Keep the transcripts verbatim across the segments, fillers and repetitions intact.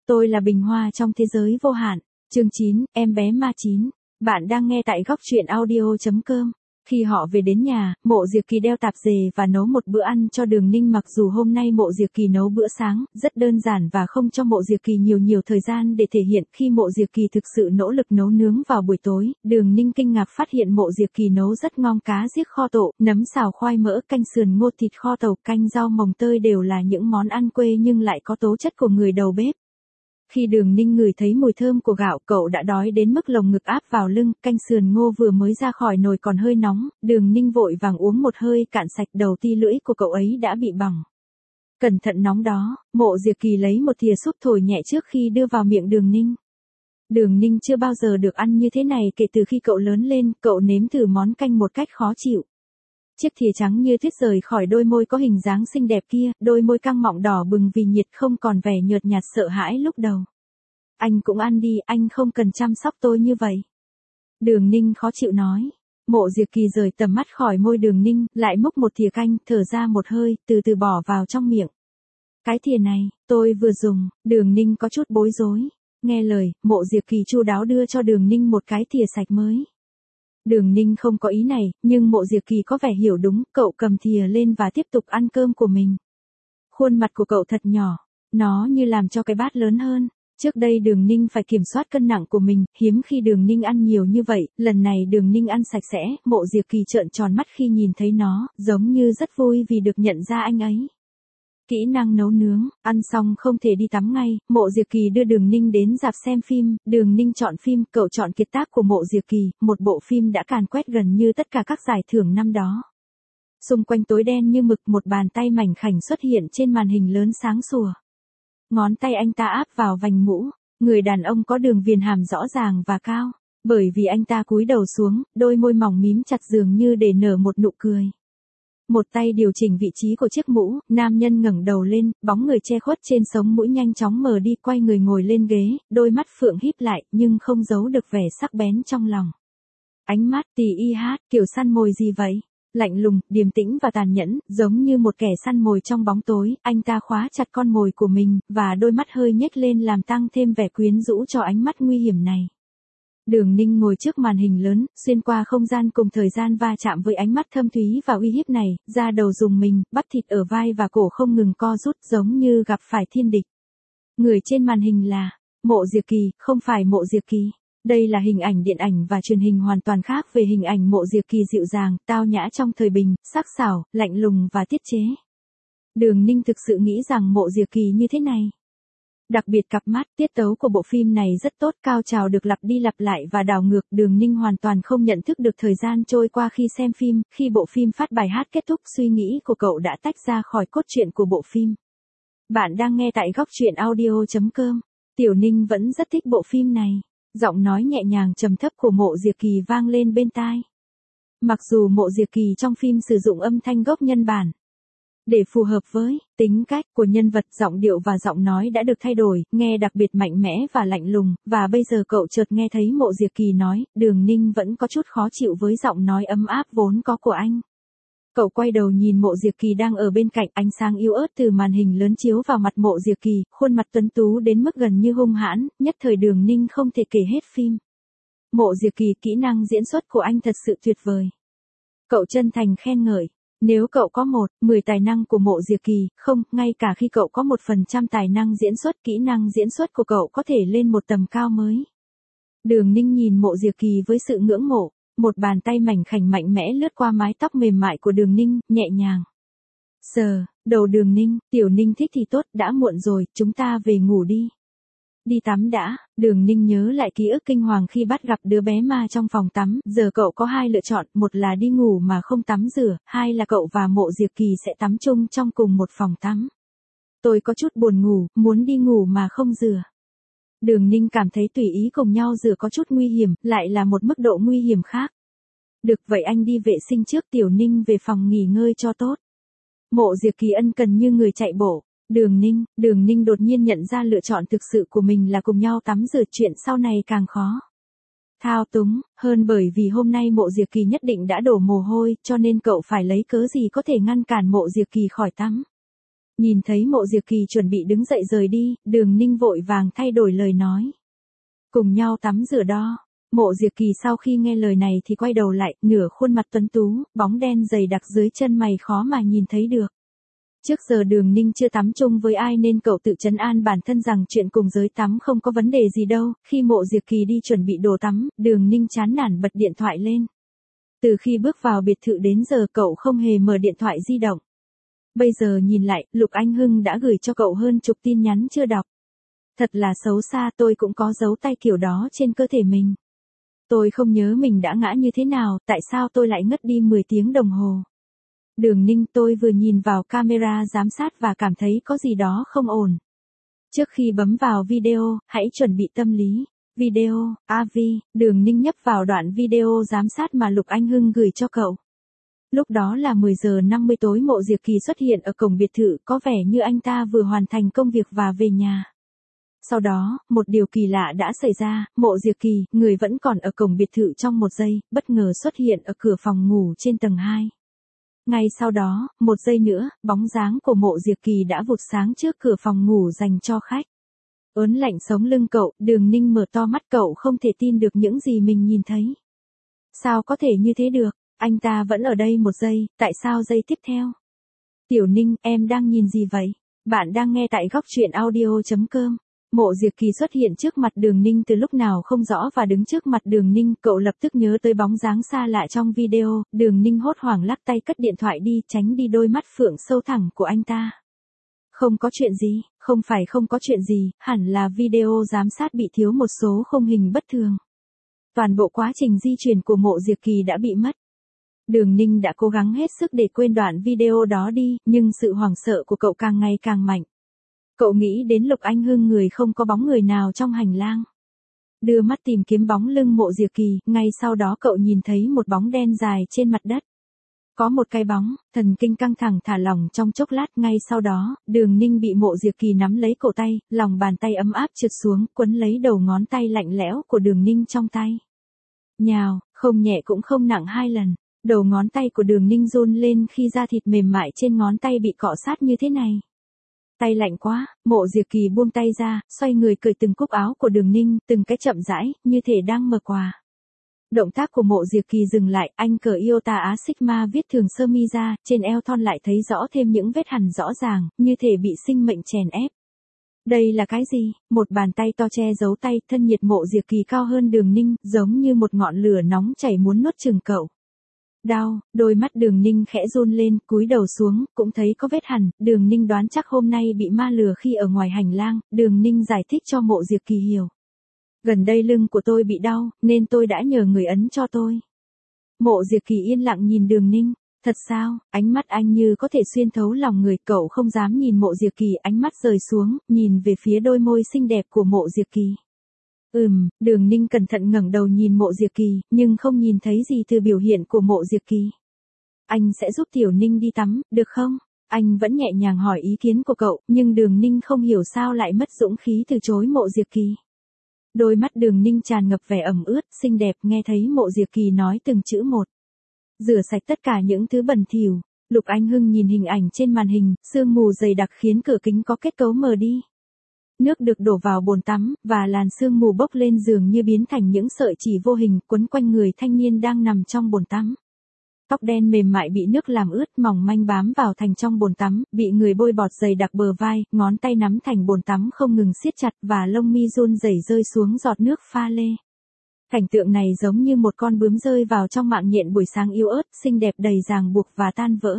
Tôi là bình hoa trong thế giới vô hạn. Chương chín, em bé ma chín. Bạn đang nghe tại góc truyện audio chấm com. Khi họ về đến nhà, Mộ Diệp Kỳ đeo tạp dề và nấu một bữa ăn cho Đường Ninh. Mặc dù hôm nay Mộ Diệp Kỳ nấu bữa sáng, rất đơn giản và không cho Mộ Diệp Kỳ nhiều nhiều thời gian để thể hiện. Khi Mộ Diệp Kỳ thực sự nỗ lực nấu nướng vào buổi tối, Đường Ninh kinh ngạc phát hiện Mộ Diệp Kỳ nấu rất ngon. Cá giết kho tộ, nấm xào khoai mỡ, canh sườn ngô, thịt kho tàu, canh rau mồng tơi đều là những món ăn quê nhưng lại có tố chất của người đầu bếp. Khi Đường Ninh ngửi thấy mùi thơm của gạo, cậu đã đói đến mức lồng ngực áp vào lưng. Canh sườn ngô vừa mới ra khỏi nồi còn hơi nóng, Đường Ninh vội vàng uống một hơi cạn sạch. Đầu ti lưỡi của cậu ấy đã bị bỏng. Cẩn thận nóng đó. Mộ Diệp Kỳ lấy một thìa súp thổi nhẹ trước khi đưa vào miệng Đường Ninh. Đường Ninh chưa bao giờ được ăn như thế này kể từ khi cậu lớn lên. Cậu nếm thử món canh một cách khó chịu. Chiếc thìa trắng như tuyết rời khỏi đôi môi có hình dáng xinh đẹp kia, đôi môi căng mọng đỏ bừng vì nhiệt, không còn vẻ nhợt nhạt sợ hãi lúc đầu. Anh cũng ăn đi, anh không cần chăm sóc tôi như vậy. Đường Ninh khó chịu nói. Mộ Diệp Kỳ rời tầm mắt khỏi môi Đường Ninh, lại múc một thìa canh, thở ra một hơi, từ từ bỏ vào trong miệng. Cái thìa này, tôi vừa dùng. Đường Ninh có chút bối rối. Nghe lời, Mộ Diệp Kỳ chu đáo đưa cho Đường Ninh một cái thìa sạch mới. Đường Ninh không có ý này, nhưng Mộ Diệp Kỳ có vẻ hiểu đúng. Cậu cầm thìa lên và tiếp tục ăn cơm của mình. Khuôn mặt của cậu thật nhỏ, nó như làm cho cái bát lớn hơn. Trước đây Đường Ninh phải kiểm soát cân nặng của mình, hiếm khi Đường Ninh ăn nhiều như vậy. Lần này Đường Ninh ăn sạch sẽ. Mộ Diệp Kỳ trợn tròn mắt khi nhìn thấy nó, giống như rất vui vì được nhận ra anh ấy. Kỹ năng nấu nướng. Ăn xong không thể đi tắm ngay, Mộ Diệp Kỳ đưa Đường Ninh đến rạp xem phim. Đường Ninh chọn phim, cậu chọn kiệt tác của Mộ Diệp Kỳ, một bộ phim đã càn quét gần như tất cả các giải thưởng năm đó. Xung quanh tối đen như mực, một bàn tay mảnh khảnh xuất hiện trên màn hình lớn sáng sủa. Ngón tay anh ta áp vào vành mũ. Người đàn ông có đường viền hàm rõ ràng và cao. Bởi vì anh ta cúi đầu xuống, đôi môi mỏng mím chặt dường như để nở một nụ cười. Một tay điều chỉnh vị trí của chiếc mũ, nam nhân ngẩng đầu lên, bóng người che khuất trên sống mũi nhanh chóng mờ đi, quay người ngồi lên ghế, đôi mắt phượng híp lại, nhưng không giấu được vẻ sắc bén trong lòng. Ánh mắt tì y hát, kiểu săn mồi gì vậy? Lạnh lùng, điềm tĩnh và tàn nhẫn, giống như một kẻ săn mồi trong bóng tối. Anh ta khóa chặt con mồi của mình, và đôi mắt hơi nhếch lên làm tăng thêm vẻ quyến rũ cho ánh mắt nguy hiểm này. Đường Ninh ngồi trước màn hình lớn, xuyên qua không gian cùng thời gian va chạm với ánh mắt thâm thúy và uy hiếp này, da đầu rùng mình, bắp thịt ở vai và cổ không ngừng co rút, giống như gặp phải thiên địch. Người trên màn hình là Mộ Diệp Kỳ, không phải Mộ Diệp Kỳ. Đây là hình ảnh điện ảnh và truyền hình hoàn toàn khác về hình ảnh Mộ Diệp Kỳ dịu dàng, tao nhã trong thời bình, sắc sảo, lạnh lùng và tiết chế. Đường Ninh thực sự nghĩ rằng Mộ Diệp Kỳ như thế này. Đặc biệt cặp mắt, tiết tấu của bộ phim này rất tốt, cao trào được lặp đi lặp lại và đảo ngược. Đường Ninh hoàn toàn không nhận thức được thời gian trôi qua khi xem phim. Khi bộ phim phát bài hát kết thúc, suy nghĩ của cậu đã tách ra khỏi cốt truyện của bộ phim. Bạn đang nghe tại góc truyện audio chấm com. Tiểu Ninh vẫn rất thích bộ phim này. Giọng nói nhẹ nhàng trầm thấp của Mộ Diệp Kỳ vang lên bên tai. Mặc dù Mộ Diệp Kỳ trong phim sử dụng âm thanh gốc nhân bản, để phù hợp với tính cách của nhân vật, giọng điệu và giọng nói đã được thay đổi, nghe đặc biệt mạnh mẽ và lạnh lùng, và bây giờ cậu chợt nghe thấy Mộ Diệp Kỳ nói, Đường Ninh vẫn có chút khó chịu với giọng nói ấm áp vốn có của anh. Cậu quay đầu nhìn Mộ Diệp Kỳ đang ở bên cạnh, ánh sáng yếu ớt từ màn hình lớn chiếu vào mặt Mộ Diệp Kỳ, khuôn mặt tuấn tú đến mức gần như hung hãn, nhất thời Đường Ninh không thể kể hết phim. Mộ Diệp Kỳ, kỹ năng diễn xuất của anh thật sự tuyệt vời. Cậu chân thành khen ngợi. Nếu cậu có một, mười tài năng của Mộ Diệp Kỳ, không, ngay cả khi cậu có một phần trăm tài năng diễn xuất, kỹ năng diễn xuất của cậu có thể lên một tầm cao mới. Đường Ninh nhìn Mộ Diệp Kỳ với sự ngưỡng mộ, một bàn tay mảnh khảnh mạnh mẽ lướt qua mái tóc mềm mại của Đường Ninh, nhẹ nhàng sờ đầu Đường Ninh. Tiểu Ninh thích thì tốt, đã muộn rồi, chúng ta về ngủ đi. Đi tắm đã. Đường Ninh nhớ lại ký ức kinh hoàng khi bắt gặp đứa bé ma trong phòng tắm. Giờ cậu có hai lựa chọn, một là đi ngủ mà không tắm rửa, hai là cậu và Mộ Diệp Kỳ sẽ tắm chung trong cùng một phòng tắm. Tôi có chút buồn ngủ, muốn đi ngủ mà không rửa. Đường Ninh cảm thấy tùy ý cùng nhau rửa có chút nguy hiểm, lại là một mức độ nguy hiểm khác. Được vậy anh đi vệ sinh trước, Tiểu Ninh về phòng nghỉ ngơi cho tốt. Mộ Diệp Kỳ ân cần như người chạy bộ. Đường Ninh, Đường Ninh đột nhiên nhận ra lựa chọn thực sự của mình là cùng nhau tắm rửa, chuyện sau này càng khó thao túng hơn, bởi vì hôm nay Mộ Diệp Kỳ nhất định đã đổ mồ hôi, cho nên cậu phải lấy cớ gì có thể ngăn cản Mộ Diệp Kỳ khỏi tắm. Nhìn thấy Mộ Diệp Kỳ chuẩn bị đứng dậy rời đi, Đường Ninh vội vàng thay đổi lời nói. Cùng nhau tắm rửa đo. Mộ Diệp Kỳ sau khi nghe lời này thì quay đầu lại, nửa khuôn mặt tuấn tú, bóng đen dày đặc dưới chân mày khó mà nhìn thấy được. Trước giờ Đường Ninh chưa tắm chung với ai nên cậu tự trấn an bản thân rằng chuyện cùng giới tắm không có vấn đề gì đâu. Khi Mộ Diệp Kỳ đi chuẩn bị đồ tắm, Đường Ninh chán nản bật điện thoại lên. Từ khi bước vào biệt thự đến giờ cậu không hề mở điện thoại di động. Bây giờ nhìn lại, Lục Anh Hưng đã gửi cho cậu hơn chục tin nhắn chưa đọc. Thật là xấu xa, tôi cũng có dấu tay kiểu đó trên cơ thể mình. Tôi không nhớ mình đã ngã như thế nào, tại sao tôi lại ngất đi mười tiếng đồng hồ. Đường Ninh, tôi vừa nhìn vào camera giám sát và cảm thấy có gì đó không ổn. Trước khi bấm vào video, hãy chuẩn bị tâm lý. Video, a vê, Đường Ninh nhấp vào đoạn video giám sát mà Lục Anh Hưng gửi cho cậu. Lúc đó là mười giờ năm mươi tối, Mộ Diệp Kỳ xuất hiện ở cổng biệt thự, có vẻ như anh ta vừa hoàn thành công việc và về nhà. Sau đó, một điều kỳ lạ đã xảy ra, Mộ Diệp Kỳ, người vẫn còn ở cổng biệt thự trong một giây, bất ngờ xuất hiện ở cửa phòng ngủ trên tầng hai. Ngay sau đó, một giây nữa, bóng dáng của Mộ Diệp Kỳ đã vụt sáng trước cửa phòng ngủ dành cho khách. Ớn lạnh sống lưng cậu, Đường Ninh mở to mắt, cậu không thể tin được những gì mình nhìn thấy. Sao có thể như thế được, anh ta vẫn ở đây một giây, tại sao giây tiếp theo? Tiểu Ninh, em đang nhìn gì vậy? Bạn đang nghe tại góc truyện audio chấm com. Mộ Diệp Kỳ xuất hiện trước mặt Đường Ninh từ lúc nào không rõ và đứng trước mặt Đường Ninh, cậu lập tức nhớ tới bóng dáng xa lạ trong video. Đường Ninh hốt hoảng lắc tay cất điện thoại đi, tránh đi đôi mắt phượng sâu thẳm của anh ta. Không có chuyện gì, không phải không có chuyện gì, hẳn là video giám sát bị thiếu một số khung hình bất thường. Toàn bộ quá trình di chuyển của Mộ Diệp Kỳ đã bị mất. Đường Ninh đã cố gắng hết sức để quên đoạn video đó đi, nhưng sự hoảng sợ của cậu càng ngày càng mạnh. Cậu nghĩ đến Lục Anh Hưng, người không có bóng người nào trong hành lang. Đưa mắt tìm kiếm bóng lưng Mộ Diệp Kỳ, ngay sau đó cậu nhìn thấy một bóng đen dài trên mặt đất. Có một cái bóng, thần kinh căng thẳng thả lỏng trong chốc lát, ngay sau đó, Đường Ninh bị Mộ Diệp Kỳ nắm lấy cổ tay, lòng bàn tay ấm áp trượt xuống, quấn lấy đầu ngón tay lạnh lẽo của Đường Ninh trong tay. Nhào, không nhẹ cũng không nặng hai lần, đầu ngón tay của Đường Ninh run lên khi da thịt mềm mại trên ngón tay bị cọ sát như thế này. Tay lạnh quá, Mộ Diệp Kỳ buông tay ra, xoay người cởi từng cúc áo của Đường Ninh, từng cái chậm rãi, như thể đang mở quà. Động tác của Mộ Diệp Kỳ dừng lại, anh cởi Iota Á Sigma viết thường sơ mi ra, trên eo thon lại thấy rõ thêm những vết hằn rõ ràng, như thể bị sinh mệnh chèn ép. Đây là cái gì? Một bàn tay to che giấu tay, thân nhiệt Mộ Diệp Kỳ cao hơn Đường Ninh, giống như một ngọn lửa nóng chảy muốn nuốt chửng cậu. Đau, đôi mắt Đường Ninh khẽ run lên, cúi đầu xuống, cũng thấy có vết hằn. Đường Ninh đoán chắc hôm nay bị ma lừa khi ở ngoài hành lang. Đường Ninh giải thích cho Mộ Diệp Kỳ hiểu. Gần đây lưng của tôi bị đau, nên tôi đã nhờ người ấn cho tôi. Mộ Diệp Kỳ yên lặng nhìn Đường Ninh. Thật sao? Ánh mắt anh như có thể xuyên thấu lòng người, cậu không dám nhìn Mộ Diệp Kỳ, ánh mắt rời xuống, nhìn về phía đôi môi xinh đẹp của Mộ Diệp Kỳ. Ừm, Đường Ninh cẩn thận ngẩng đầu nhìn Mộ Diệp Kỳ, nhưng không nhìn thấy gì từ biểu hiện của Mộ Diệp Kỳ. Anh sẽ giúp Tiểu Ninh đi tắm, được không? Anh vẫn nhẹ nhàng hỏi ý kiến của cậu, nhưng Đường Ninh không hiểu sao lại mất dũng khí từ chối Mộ Diệp Kỳ. Đôi mắt Đường Ninh tràn ngập vẻ ẩm ướt, xinh đẹp, nghe thấy Mộ Diệp Kỳ nói từng chữ một. Rửa sạch tất cả những thứ bẩn thỉu. Lục Anh Hưng nhìn hình ảnh trên màn hình, sương mù dày đặc khiến cửa kính có kết cấu mờ đi. Nước được đổ vào bồn tắm, và làn sương mù bốc lên dường như biến thành những sợi chỉ vô hình quấn quanh người thanh niên đang nằm trong bồn tắm. Tóc đen mềm mại bị nước làm ướt, mỏng manh bám vào thành trong bồn tắm, bị người bôi bọt dày đặc bờ vai, ngón tay nắm thành bồn tắm không ngừng siết chặt, và lông mi run rẩy rơi xuống giọt nước pha lê. Cảnh tượng này giống như một con bướm rơi vào trong mạng nhện buổi sáng yếu ớt, xinh đẹp đầy ràng buộc và tan vỡ.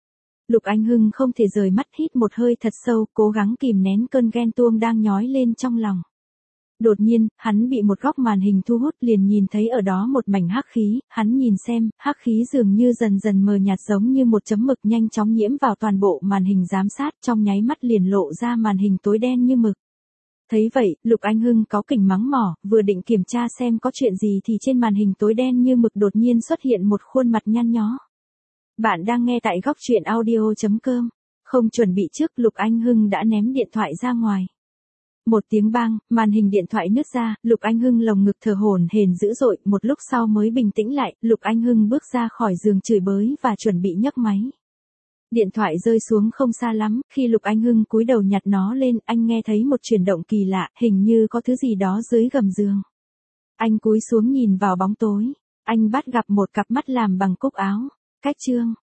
Lục Anh Hưng không thể rời mắt, hít một hơi thật sâu, cố gắng kìm nén cơn ghen tuông đang nhói lên trong lòng. Đột nhiên, hắn bị một góc màn hình thu hút, liền nhìn thấy ở đó một mảnh hắc khí, hắn nhìn xem, hắc khí dường như dần dần mờ nhạt giống như một chấm mực nhanh chóng nhiễm vào toàn bộ màn hình giám sát, trong nháy mắt liền lộ ra màn hình tối đen như mực. Thấy vậy, Lục Anh Hưng cáu kỉnh mắng mỏ, vừa định kiểm tra xem có chuyện gì thì trên màn hình tối đen như mực đột nhiên xuất hiện một khuôn mặt nhăn nhó. Bạn đang nghe tại góc truyện audio chấm com. Không chuẩn bị trước, Lục Anh Hưng đã ném điện thoại ra ngoài. Một tiếng bang, màn hình điện thoại nứt ra, Lục Anh Hưng lồng ngực thở hổn hển dữ dội, một lúc sau mới bình tĩnh lại, Lục Anh Hưng bước ra khỏi giường chửi bới và chuẩn bị nhấc máy. Điện thoại rơi xuống không xa lắm, khi Lục Anh Hưng cúi đầu nhặt nó lên, anh nghe thấy một chuyển động kỳ lạ, hình như có thứ gì đó dưới gầm giường. Anh cúi xuống nhìn vào bóng tối, anh bắt gặp một cặp mắt làm bằng cúc áo. Cách chương